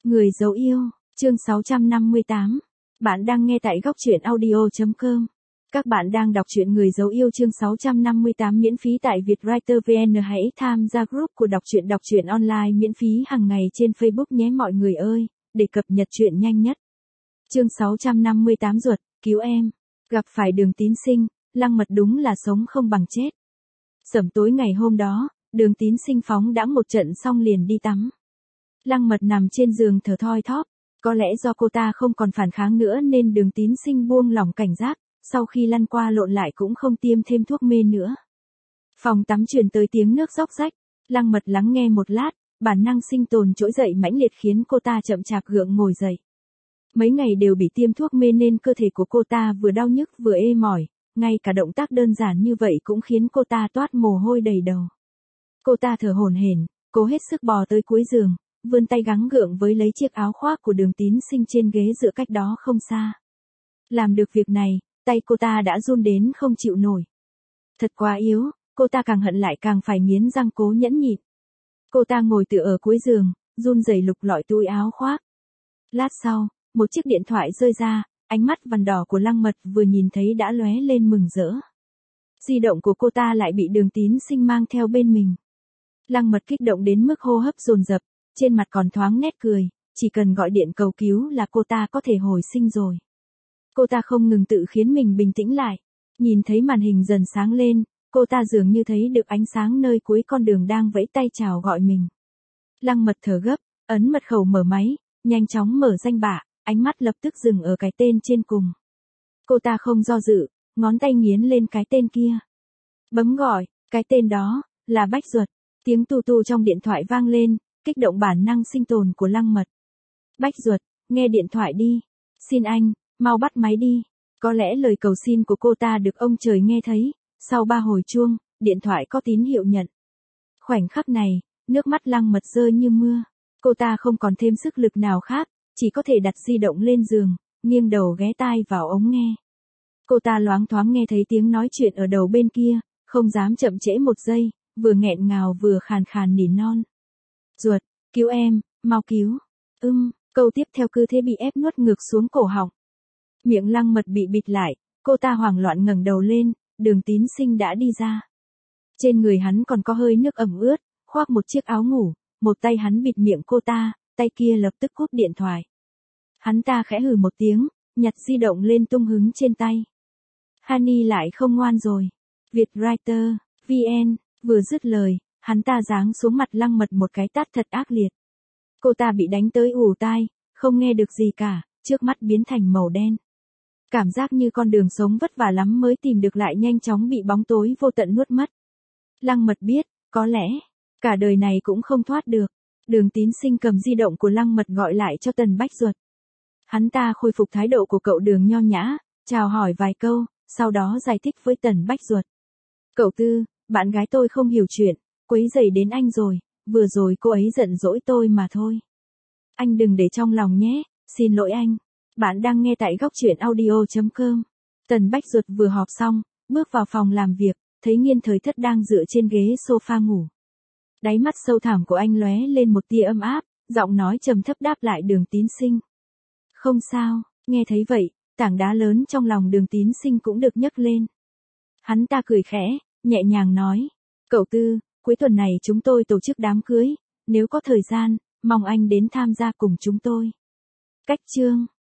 Người dấu yêu, chương 658. Bạn đang nghe tại góc truyện audio.com. Các bạn đang đọc truyện Người dấu yêu chương 658 miễn phí tại Vietwriter VN. Hãy tham gia group của đọc truyện online miễn phí hàng ngày trên Facebook nhé mọi người ơi, để cập nhật truyện nhanh nhất. Chương 658 Ruột, cứu em. Gặp phải Đường Tín Sinh, Lăng Mật đúng là sống không bằng chết. Sẩm tối ngày hôm đó, Đường Tín Sinh phóng đãng một trận xong liền đi tắm. Lăng Mật nằm trên giường thở thoi thóp, có lẽ do cô ta không còn phản kháng nữa nên Đường Tín Sinh buông lỏng cảnh giác, sau khi lăn qua lộn lại cũng không tiêm thêm thuốc mê nữa. Phòng tắm truyền tới tiếng nước róc rách, Lăng Mật lắng nghe một lát, bản năng sinh tồn trỗi dậy mãnh liệt khiến cô ta chậm chạp gượng ngồi dậy. Mấy ngày đều bị tiêm thuốc mê nên cơ thể của cô ta vừa đau nhức vừa ê mỏi, ngay cả động tác đơn giản như vậy cũng khiến cô ta toát mồ hôi đầy đầu. Cô ta thở hổn hển, cố hết sức bò tới cuối giường, vươn tay gắng gượng với lấy chiếc áo khoác của Đường Tín Sinh trên ghế dựa cách đó không xa. Làm được việc này, tay cô ta đã run đến không chịu nổi. Thật quá yếu, cô ta càng hận lại càng phải nghiến răng cố nhẫn nhịn. Cô ta ngồi tựa ở cuối giường, run rẩy lục lọi túi áo khoác. Lát sau, một chiếc điện thoại rơi ra, ánh mắt vằn đỏ của Lăng Mật vừa nhìn thấy đã lóe lên mừng rỡ. Di động của cô ta lại bị Đường Tín Sinh mang theo bên mình. Lăng Mật kích động đến mức hô hấp dồn dập, trên mặt còn thoáng nét cười, chỉ cần gọi điện cầu cứu là cô ta có thể hồi sinh rồi. Cô ta không ngừng tự khiến mình bình tĩnh lại, nhìn thấy màn hình dần sáng lên, cô ta dường như thấy được ánh sáng nơi cuối con đường đang vẫy tay chào gọi mình. Lăng Mật thở gấp, ấn mật khẩu mở máy, nhanh chóng mở danh bạ, ánh mắt lập tức dừng ở cái tên trên cùng. Cô ta không do dự, ngón tay nghiến lên cái tên kia. Bấm gọi, cái tên đó là Bách Duật. Tiếng tu tu trong điện thoại vang lên, kích động bản năng sinh tồn của Lăng Mật. Bách Duật, nghe điện thoại đi. Xin anh, mau bắt máy đi. Có lẽ lời cầu xin của cô ta được ông trời nghe thấy, sau 3 hồi chuông, điện thoại có tín hiệu nhận. Khoảnh khắc này, nước mắt Lăng Mật rơi như mưa. Cô ta không còn thêm sức lực nào khác, chỉ có thể đặt di động lên giường, nghiêng đầu ghé tai vào ống nghe. Cô ta loáng thoáng nghe thấy tiếng nói chuyện ở đầu bên kia, không dám chậm trễ một giây, vừa nghẹn ngào vừa khàn khàn nỉ non. Ruột, cứu em, mau cứu. Câu tiếp theo cứ thế bị ép nuốt ngược xuống cổ họng. Miệng Lăng Mật bị bịt lại, cô ta hoảng loạn ngẩng đầu lên, Đường Tín Sinh đã đi ra. Trên người hắn còn có hơi nước ẩm ướt, khoác một chiếc áo ngủ, một tay hắn bịt miệng cô ta, tay kia lập tức cúp điện thoại. Hắn ta khẽ hừ một tiếng, nhặt di động lên tung hứng trên tay. Honey lại không ngoan rồi. Vietwriter, VN, vừa dứt lời, hắn ta giáng xuống mặt Lăng Mật một cái tát thật ác liệt. Cô ta bị đánh tới ù tai, không nghe được gì cả, trước mắt biến thành màu đen. Cảm giác như con đường sống vất vả lắm mới tìm được lại nhanh chóng bị bóng tối vô tận nuốt mất. Lăng Mật biết, có lẽ, cả đời này cũng không thoát được. Đường Tín Sinh cầm di động của Lăng Mật gọi lại cho Tần Bách Duật. Hắn ta khôi phục thái độ của cậu Đường nho nhã, chào hỏi vài câu, sau đó giải thích với Tần Bách Duật. Cậu Tư, bạn gái tôi không hiểu chuyện, quấy rầy đến anh rồi, vừa rồi cô ấy giận dỗi tôi mà thôi. Anh đừng để trong lòng nhé, xin lỗi anh. Bạn đang nghe tại góc truyện audio.com. Tần Bách Duật vừa họp xong, bước vào phòng làm việc, thấy Nghiên Thời Thất đang dựa trên ghế sofa ngủ. Đáy mắt sâu thẳm của anh lóe lên một tia ấm áp, giọng nói trầm thấp đáp lại Đường Tín Sinh. Không sao, nghe thấy vậy, tảng đá lớn trong lòng Đường Tín Sinh cũng được nhấc lên. Hắn ta cười khẽ, nhẹ nhàng nói. Cậu Tư, cuối tuần này chúng tôi tổ chức đám cưới, nếu có thời gian, mong anh đến tham gia cùng chúng tôi. Cách chương.